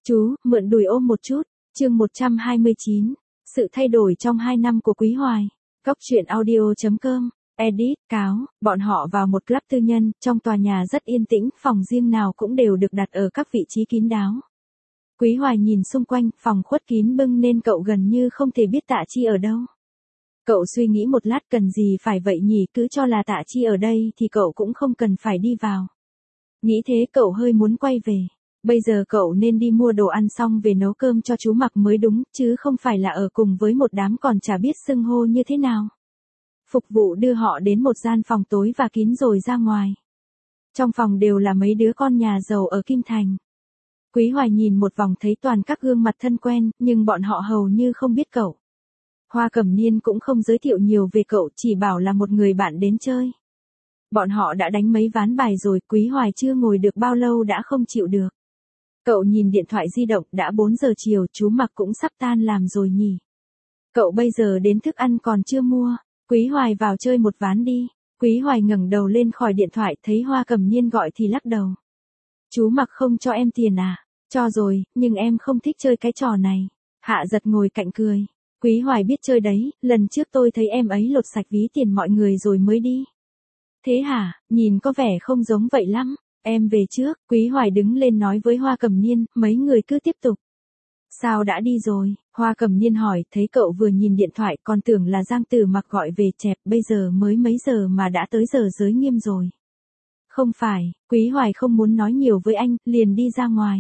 Chú, mượn đùi ôm một chút. Chương 129. Sự thay đổi trong 2 năm của Quý Hoài. Góc truyện audio.com. Edit, cáo, bọn họ vào một club tư nhân, trong tòa nhà rất yên tĩnh, phòng riêng nào cũng đều được đặt ở các vị trí kín đáo. Quý Hoài nhìn xung quanh, phòng khuất kín bưng nên cậu gần như không thể biết Tạ Chi ở đâu. Cậu suy nghĩ một lát cần gì phải vậy nhỉ, cứ cho là Tạ Chi ở đây thì cậu cũng không cần phải đi vào. Nghĩ thế cậu hơi muốn quay về. Bây giờ cậu nên đi mua đồ ăn xong về nấu cơm cho chú mặc mới đúng, chứ không phải là ở cùng với một đám còn chả biết xưng hô như thế nào. Phục vụ đưa họ đến một gian phòng tối và kín rồi ra ngoài. Trong phòng đều là mấy đứa con nhà giàu ở Kim Thành. Quý Hoài nhìn một vòng thấy toàn các gương mặt thân quen, nhưng bọn họ hầu như không biết cậu. Hoa Cẩm Niên cũng không giới thiệu nhiều về cậu, chỉ bảo là một người bạn đến chơi. Bọn họ đã đánh mấy ván bài rồi, Quý Hoài chưa ngồi được bao lâu đã không chịu được. Cậu nhìn điện thoại di động, đã 4 giờ chiều, chú mặc cũng sắp tan làm rồi nhỉ. Cậu bây giờ đến thức ăn còn chưa mua. Quý Hoài vào chơi một ván đi. Quý Hoài ngẩng đầu lên khỏi điện thoại, thấy Hoa Cẩm Niên gọi thì lắc đầu. Chú mặc không cho em tiền à? Cho rồi, nhưng em không thích chơi cái trò này. Hạ Giật ngồi cạnh cười. Quý Hoài biết chơi đấy, lần trước tôi thấy em ấy lột sạch ví tiền mọi người rồi mới đi. Thế hả, nhìn có vẻ không giống vậy lắm. Em về trước. Quý Hoài đứng lên nói với Hoa Cẩm Niên, mấy người cứ tiếp tục. Sao đã đi rồi? Hoa Cẩm Niên hỏi, thấy cậu vừa nhìn điện thoại còn tưởng là Giang Tử Mặc gọi về, chẹp, bây giờ mới mấy giờ mà đã tới giờ giới nghiêm rồi. Không phải, Quý Hoài không muốn nói nhiều với anh, liền đi ra ngoài.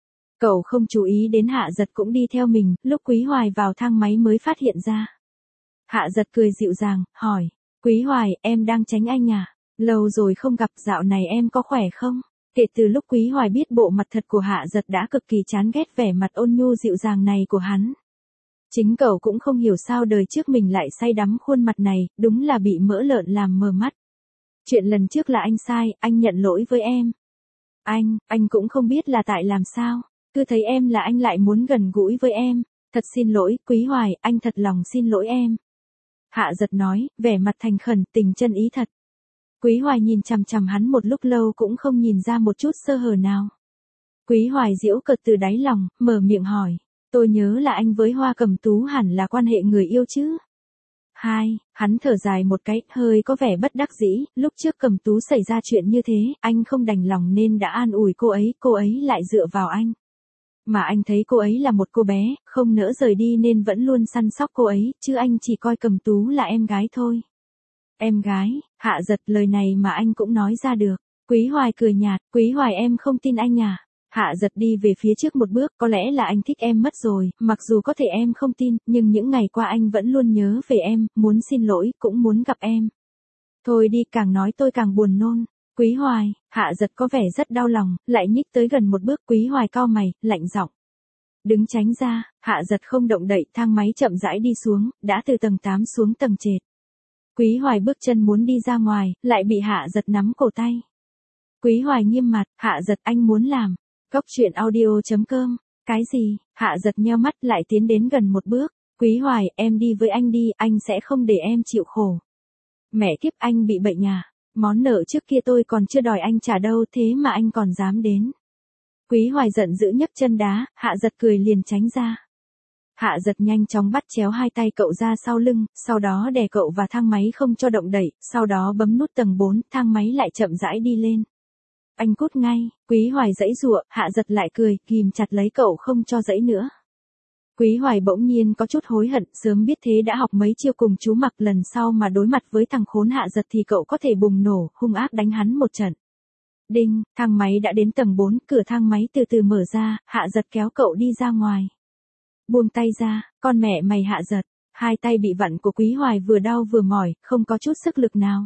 Cậu không chú ý đến Hạ Giật cũng đi theo mình, lúc Quý Hoài vào thang máy mới phát hiện ra. Hạ Giật cười dịu dàng, hỏi, Quý Hoài, em đang tránh anh à? Lâu rồi không gặp, dạo này em có khỏe không? Kể từ lúc Quý Hoài biết bộ mặt thật của Hạ Giật đã cực kỳ chán ghét vẻ mặt ôn nhu dịu dàng này của hắn. Chính cậu cũng không hiểu sao đời trước mình lại say đắm khuôn mặt này, đúng là bị mỡ lợn làm mờ mắt. Chuyện lần trước là anh sai, anh nhận lỗi với em. Anh cũng không biết là tại làm sao, cứ thấy em là anh lại muốn gần gũi với em. Thật xin lỗi, Quý Hoài, anh thật lòng xin lỗi em. Hạ Giật nói, vẻ mặt thành khẩn, tình chân ý thật. Quý Hoài nhìn chằm chằm hắn một lúc lâu cũng không nhìn ra một chút sơ hở nào. Quý Hoài giễu cợt từ đáy lòng, mở miệng hỏi, tôi nhớ là anh với Hoa Cẩm Tú hẳn là quan hệ người yêu chứ? Hắn thở dài một cái, hơi có vẻ bất đắc dĩ, lúc trước Cẩm Tú xảy ra chuyện như thế, anh không đành lòng nên đã an ủi cô ấy lại dựa vào anh. Mà anh thấy cô ấy là một cô bé, không nỡ rời đi nên vẫn luôn săn sóc cô ấy, chứ anh chỉ coi Cẩm Tú là em gái thôi. Em gái? Hạ Giật, lời này mà anh cũng nói ra được. Quý Hoài cười nhạt, Quý Hoài em không tin anh à? Hạ Giật đi về phía trước một bước, có lẽ là anh thích em mất rồi, mặc dù có thể em không tin, nhưng những ngày qua anh vẫn luôn nhớ về em, muốn xin lỗi, cũng muốn gặp em. Thôi đi, càng nói tôi càng buồn nôn. Quý Hoài, Hạ Giật có vẻ rất đau lòng, lại nhích tới gần một bước, Quý Hoài cau mày, lạnh giọng. Đứng tránh ra. Hạ Giật không động đậy, thang máy chậm rãi đi xuống, đã từ tầng 8 xuống tầng trệt. Quý Hoài bước chân muốn đi ra ngoài, lại bị Hạ Giật nắm cổ tay. Quý Hoài nghiêm mặt, Hạ Giật, anh muốn làm. Góc truyện audio.com. Cái gì? Hạ Giật nheo mắt lại tiến đến gần một bước. Quý Hoài, em đi với anh đi, anh sẽ không để em chịu khổ. Mẹ kiếp, anh bị bệnh à? Món nợ trước kia tôi còn chưa đòi anh trả đâu, thế mà anh còn dám đến. Quý Hoài giận dữ nhấc chân đá, Hạ Giật cười liền tránh ra. Hạ Giật nhanh chóng bắt chéo hai tay cậu ra sau lưng, sau đó đè cậu vào thang máy không cho động đẩy, sau đó bấm nút tầng 4, thang máy lại chậm rãi đi lên. Anh cút ngay. Quý Hoài giãy giụa, Hạ Giật lại cười, ghim chặt lấy cậu không cho giãy nữa. Quý Hoài bỗng nhiên có chút hối hận, sớm biết thế đã học mấy chiêu cùng chú mặc, lần sau mà đối mặt với thằng khốn Hạ Giật thì cậu có thể bùng nổ, hung ác đánh hắn một trận. Đinh, thang máy đã đến tầng 4, cửa thang máy từ từ mở ra, Hạ Giật kéo cậu đi ra ngoài. Buông tay ra, con mẹ mày Hạ Giật. Hai tay bị vặn của Quý Hoài vừa đau vừa mỏi, không có chút sức lực nào.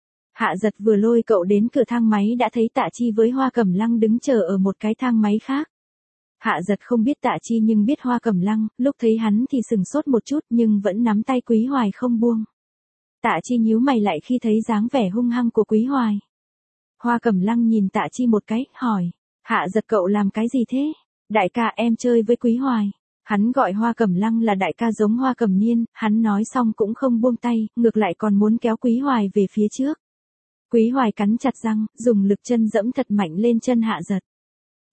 Hạ Giật vừa lôi cậu đến cửa thang máy đã thấy Tạ Chi với Hoa Cẩm Lăng đứng chờ ở một cái thang máy khác. Hạ Giật không biết Tạ Chi nhưng biết Hoa Cẩm Lăng, lúc thấy hắn thì sừng sốt một chút nhưng vẫn nắm tay Quý Hoài không buông. Tạ Chi nhíu mày lại khi thấy dáng vẻ hung hăng của Quý Hoài. Hoa Cẩm Lăng nhìn Tạ Chi một cái, hỏi, Hạ Giật cậu làm cái gì thế? Đại ca, em chơi với Quý Hoài. Hắn gọi Hoa Cẩm Lăng là đại ca giống Hoa Cẩm Niên, hắn nói xong cũng không buông tay, ngược lại còn muốn kéo Quý Hoài về phía trước. Quý Hoài cắn chặt răng, dùng lực chân dẫm thật mạnh lên chân Hạ Giật.